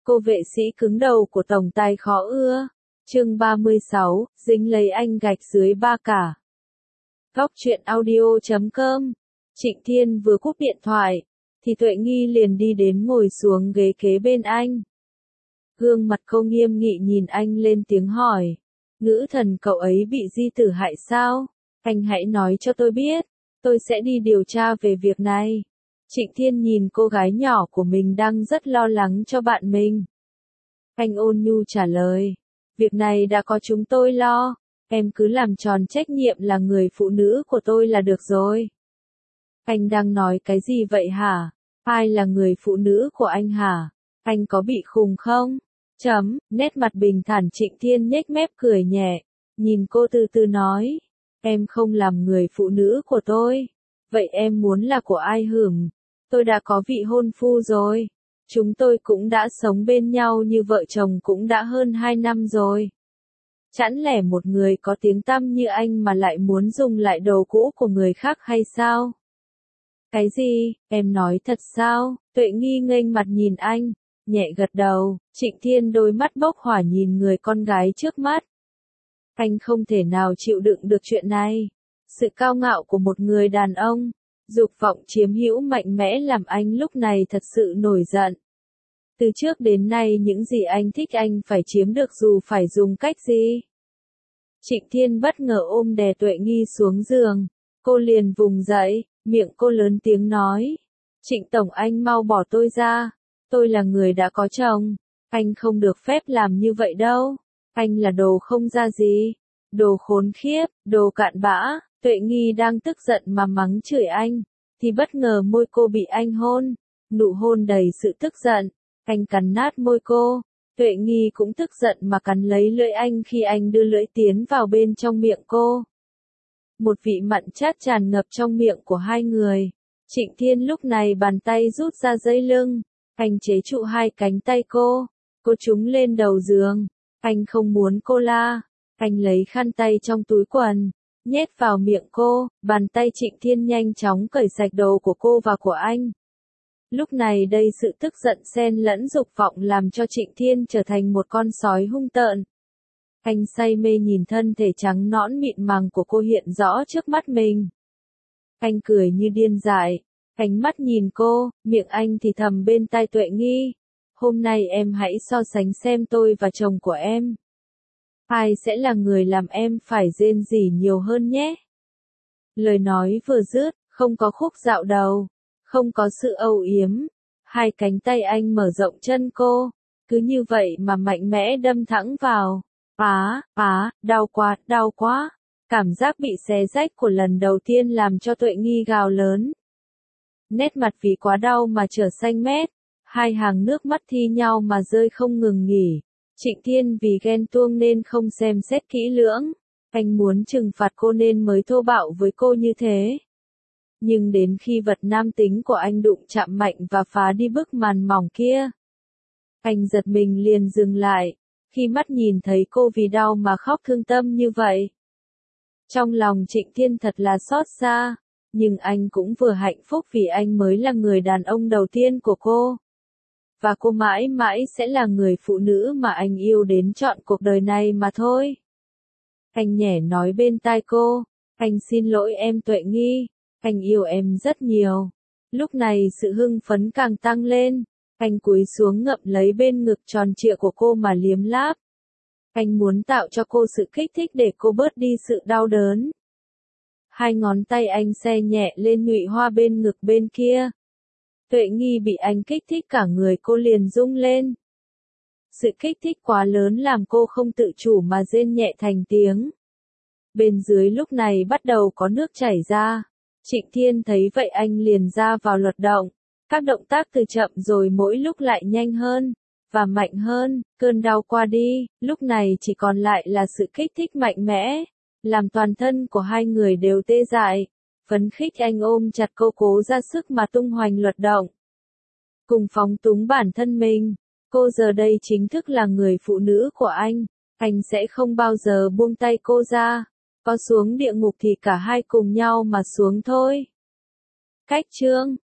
Cô vệ sĩ cứng đầu của tổng tài khó ưa. Chương 36, dính lấy anh gạch dưới ba cả. Góc truyện audio.com. Trịnh Thiên vừa cúp điện thoại, thì Tuệ Nghi liền đi đến ngồi xuống ghế kế bên anh. Gương mặt cô nghiêm nghị nhìn anh lên tiếng hỏi. Ngữ thần cậu ấy bị di tử hại sao? Anh hãy nói cho tôi biết, tôi sẽ đi điều tra về việc này. Trịnh Thiên nhìn cô gái nhỏ của mình đang rất lo lắng cho bạn mình. Anh ôn nhu trả lời. Việc này đã có chúng tôi lo, em cứ làm tròn trách nhiệm là người phụ nữ của tôi là được rồi. Anh đang nói cái gì vậy hả? Ai là người phụ nữ của anh hả? Anh có bị khùng không? Nét mặt bình thản Trịnh Thiên nhếch mép cười nhẹ, nhìn cô từ từ nói. Em không làm người phụ nữ của tôi. Vậy em muốn là của ai hửng? Tôi đã có vị hôn phu rồi. Chúng tôi cũng đã sống bên nhau như vợ chồng cũng đã hơn 2 năm rồi. Chẳng lẽ một người có tiếng tăm như anh mà lại muốn dùng lại đồ cũ của người khác hay sao? Cái gì, em nói thật sao? Tuệ Nghi nghênh mặt nhìn anh, nhẹ gật đầu. Trịnh Thiên đôi mắt bốc hỏa nhìn người con gái trước mắt. Anh không thể nào chịu đựng được chuyện này. Sự cao ngạo của một người đàn ông, dục vọng chiếm hữu mạnh mẽ làm anh lúc này thật sự nổi giận. Từ trước đến nay những gì anh thích anh phải chiếm được dù phải dùng cách gì. Trịnh Thiên bất ngờ ôm đè Tuệ Nghi xuống giường. Cô liền vùng dậy, miệng cô lớn tiếng nói. Trịnh Tổng anh mau bỏ tôi ra. Tôi là người đã có chồng. Anh không được phép làm như vậy đâu. Anh là đồ không ra gì. Đồ khốn khiếp, đồ cạn bã. Tuệ Nghi đang tức giận mà mắng chửi anh. Thì bất ngờ môi cô bị anh hôn. Nụ hôn đầy sự tức giận. Anh cắn nát môi cô. Tuệ Nghi cũng tức giận mà cắn lấy lưỡi anh khi anh đưa lưỡi tiến vào bên trong miệng cô. Một vị mặn chát tràn ngập trong miệng của hai người. Trịnh Thiên lúc này bàn tay rút ra dây lưng. Anh chế trụ hai cánh tay cô. Cô trúng lên đầu giường. Anh không muốn cô la. Anh lấy khăn tay trong túi quần, nhét vào miệng cô. Bàn tay Trịnh Thiên nhanh chóng cởi sạch đồ của cô và của anh. Lúc này đây sự tức giận xen lẫn dục vọng làm cho Trịnh Thiên trở thành một con sói hung tợn. Anh say mê nhìn thân thể trắng nõn mịn màng của cô hiện rõ trước mắt mình. Anh cười như điên dại, ánh mắt nhìn cô, miệng anh thì thầm bên tai Tuệ Nghi. Hôm nay em hãy so sánh xem tôi và chồng của em. Ai sẽ là người làm em phải rên rỉ nhiều hơn nhé. Lời nói vừa dứt, không có khúc dạo đầu. Không có sự âu yếm, hai cánh tay anh mở rộng chân cô, cứ như vậy mà mạnh mẽ đâm thẳng vào. Đau quá. Cảm giác bị xé rách của lần đầu tiên làm cho Tuệ Nghi gào lớn. Nét mặt vì quá đau mà trở xanh mét, hai hàng nước mắt thi nhau mà rơi không ngừng nghỉ. Trịnh Thiên vì ghen tuông nên không xem xét kỹ lưỡng, anh muốn trừng phạt cô nên mới thô bạo với cô như thế. Nhưng đến khi vật nam tính của anh đụng chạm mạnh và phá đi bức màn mỏng kia, anh giật mình liền dừng lại, khi mắt nhìn thấy cô vì đau mà khóc thương tâm như vậy. Trong lòng Trịnh Thiên thật là xót xa, nhưng anh cũng vừa hạnh phúc vì anh mới là người đàn ông đầu tiên của cô. Và cô mãi mãi sẽ là người phụ nữ mà anh yêu đến trọn cuộc đời này mà thôi. Anh nhẹ nói bên tai cô, anh xin lỗi em Tuệ Nghi. Anh yêu em rất nhiều. Lúc này sự hưng phấn càng tăng lên. Anh cúi xuống ngậm lấy bên ngực tròn trịa của cô mà liếm láp. Anh muốn tạo cho cô sự kích thích để cô bớt đi sự đau đớn. Hai ngón tay anh xe nhẹ lên nhụy hoa bên ngực bên kia. Tuệ Nghi bị anh kích thích cả người cô liền rung lên. Sự kích thích quá lớn làm cô không tự chủ mà rên nhẹ thành tiếng. Bên dưới lúc này bắt đầu có nước chảy ra. Trịnh Thiên thấy vậy anh liền ra vào luật động. Các động tác từ chậm rồi mỗi lúc lại nhanh hơn, và mạnh hơn, cơn đau qua đi, lúc này chỉ còn lại là sự kích thích mạnh mẽ, làm toàn thân của hai người đều tê dại. Phấn khích anh ôm chặt cô cố ra sức mà tung hoành luật động. Cùng phóng túng bản thân mình, cô giờ đây chính thức là người phụ nữ của anh sẽ không bao giờ buông tay cô ra. Có xuống địa ngục thì cả hai cùng nhau mà xuống thôi. Cách chương